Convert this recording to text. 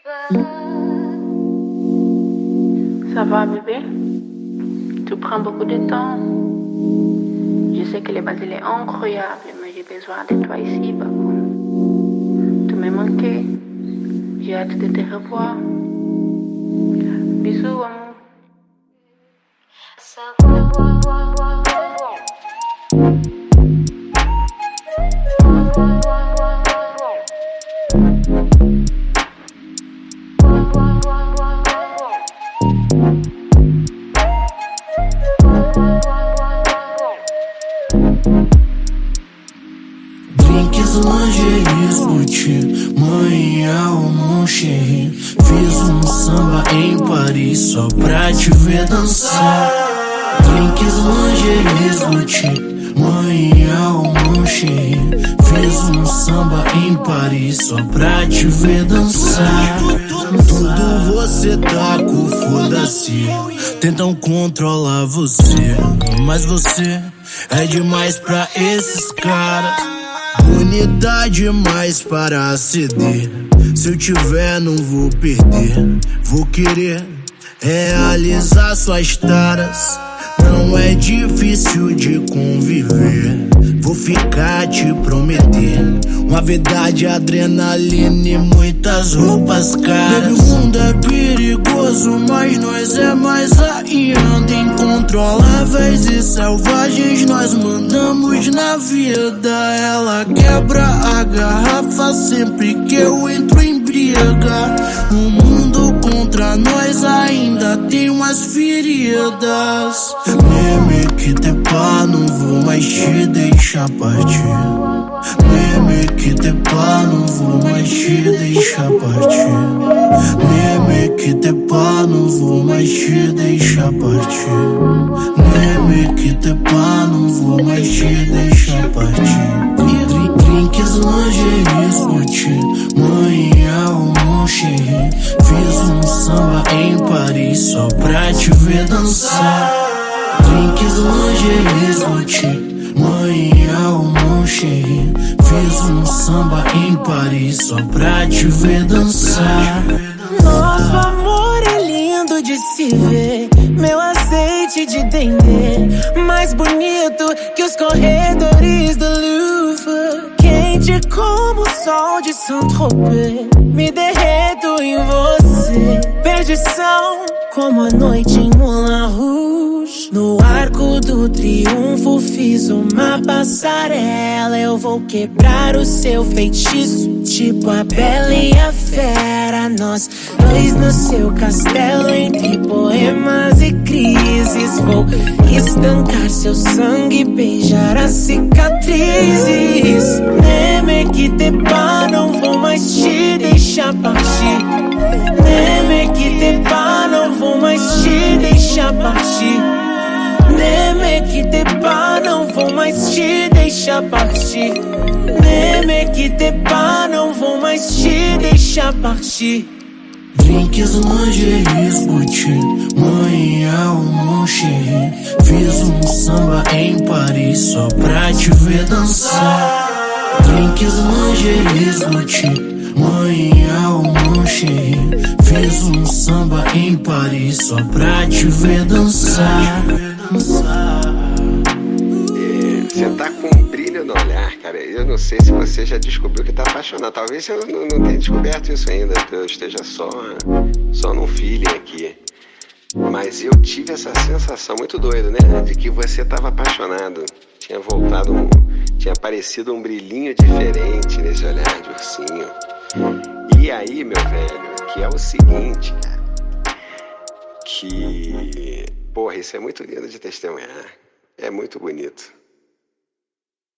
Ça va, bébé? Tu prends beaucoup de temps. Je sais que le Basile est incroyable, mais j'ai besoin de toi ici, babou. Tu m'as manqué. J'ai hâte de te revoir. Bisous, amour. Drinks, lingeries, boutique, manhã, mon chéri. Fiz samba em Paris só pra te ver dançar. Drinks, lingeries, boutique, manhã, mon chéri. Fiz samba em Paris só pra te ver dançar. Tudo você tá com foda-se. Tentam controlar você, mas você é demais pra esses caras. Bonita demais para ceder. Se eu tiver, não vou perder. Vou querer realizar suas taras. Não é difícil de conviver. Vou ficar te prometer uma verdade, adrenalina e muitas roupas caras. Baby, o mundo é perigoso, mas nós é mais ainda. Incontroláveis e selvagens, nós mandamos na vida. Ela quebra a garrafa sempre que eu entro em briga. O mundo contra nós ainda tem umas feridas. Me quite pá, não vou mais te deixar partir. Me quite pá, não vou mais te deixar partir. Me quite pá, não vou mais te deixar partir. Me quite pá, não vou mais te deixar partir. Drinks, lingeries, boutique, manhã, mon chéri. Fiz samba em Paris só pra te ver dançar. Drinks, lingeries, boutique, manhã, mon chéri. Fiz samba em Paris só pra te ver dançar. Nosso amor é lindo de se ver, meu azeite de dendê, mais bonito que os corredores do Louvre. Quente como o sol de Saint-Tropez, me derreto em você. Perdição como a noite em Moulin Rouge. No Arco do Triunfo fiz uma passarela. Eu vou quebrar o seu feitiço, tipo a Bela e a Fera. Nós dois no seu castelo, entre poemas e crises. Vou estancar seu sangue, beijar as cicatrizes. Ne me quitte pas, não vou mais te deixar partir. Ne me quitte pas, não vou mais te deixar partir. Ne me quitte pas, não vou mais te deixar partir. Ne me quitte pas, não vou mais te deixar partir. Drinks, lingeries, boutique, manhã, mon chéri. Fiz samba em Paris só pra te ver dançar. Drinks, lingeries, boutique, manhã, mon chéri. Fiz samba em Paris só pra te ver dançar. Você tá com um brilho no olhar, cara. Eu não sei se você já descobriu que tá apaixonado. Talvez eu não tenha descoberto isso ainda. Eu esteja só num feeling aqui. Mas eu tive essa sensação muito doida, né? De que você tava apaixonado. Tinha voltado, tinha aparecido um brilhinho diferente nesse olhar de ursinho. E aí, meu velho, que é o seguinte, cara. Que... Porra, isso é muito lindo de testemunhar. É muito bonito.